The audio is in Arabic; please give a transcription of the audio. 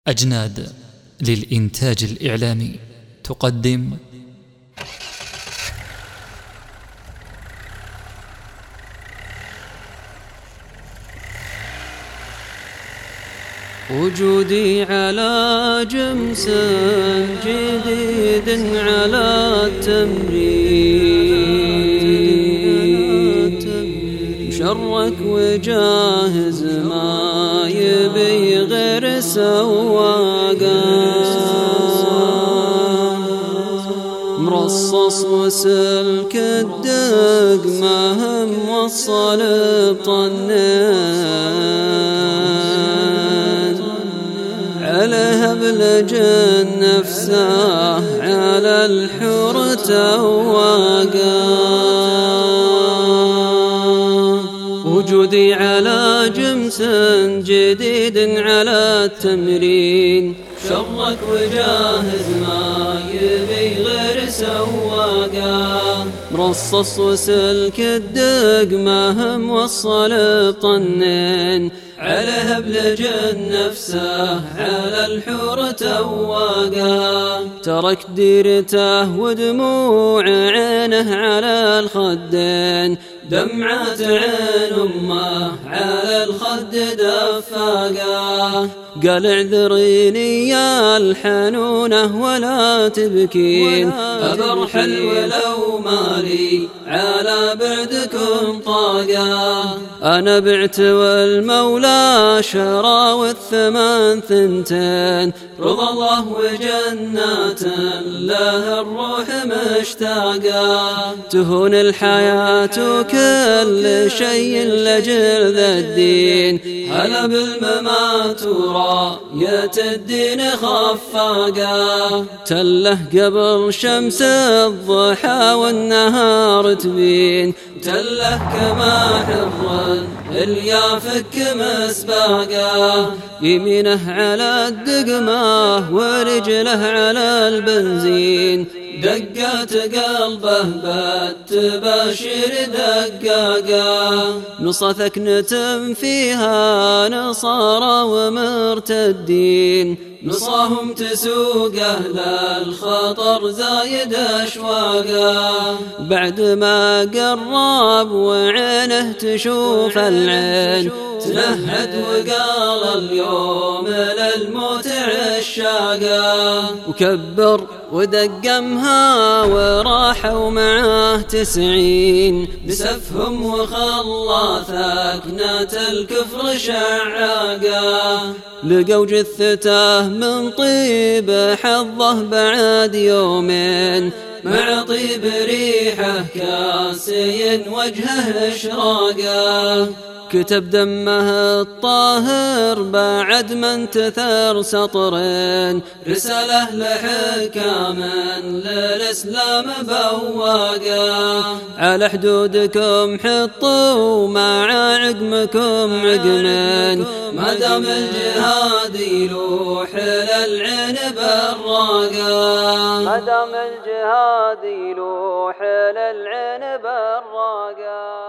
أجناد للإنتاج الإعلامي تقدم وجودي على جمس جديد على التمرين، مشرك وجاهز ما يبي غير سواقه، مرصص وسلك الدق ما هم موصل بطنين، عليها بلجن نفسه على الحور تواقه. وجودي على جمس جديد على التمرين، شرك وجاهز ما يبي غير سواقه، مرصص وسلك الدق ما هم وصل بطنين، عليها بلجن نفسه على الحور تواقه. ترك ديرته ودموع عينه على الخدين، دمعة عين أمه على الخد دفاقه. قال اعذريني يا الحنونة ولا تبكين، أبرحل ولو مالي على بعدكم طاقة. أنا بعت والمولى شرى والثمن ثنتين، رضا الله وجنات له الروح مشتاقة. تهون الحياة وكل شيء لجل ذا الدين، هلا بالممات وراية الدين خفاقة. تله قبل شمس الضحى والنهار تبين، تله كما حر اليافك مسباقه. يمينه على الدقمة ورجله على البنزين، دقات قلبه بالتباشر دقاقه. نص ثكنة فيها نصارى ومرتدين، نصاهم تسوقه للخطر زايد أشواقه. بعد ما قرب وعينه تشوف العين، تنهد وقال اليوم للموت عشاقه. وكبر ودقمها وراحوا معاه 90، بسفهم وخلى ثكنة الكفر شعاقه. لقوا جثته من طيب حظه بعد يومين، مع طيب ريحه كاسي وجهه اشراقه. كتب دمه الطاهر بعد ما انتثر سطرين، رسالة لحكام للإسلام بواقه. على حدودكم حطوا مع عقمكم عقمين، ما دام الجهاد يلوح للعين براقه، ما دام الجهاد يلوح للعين براقه.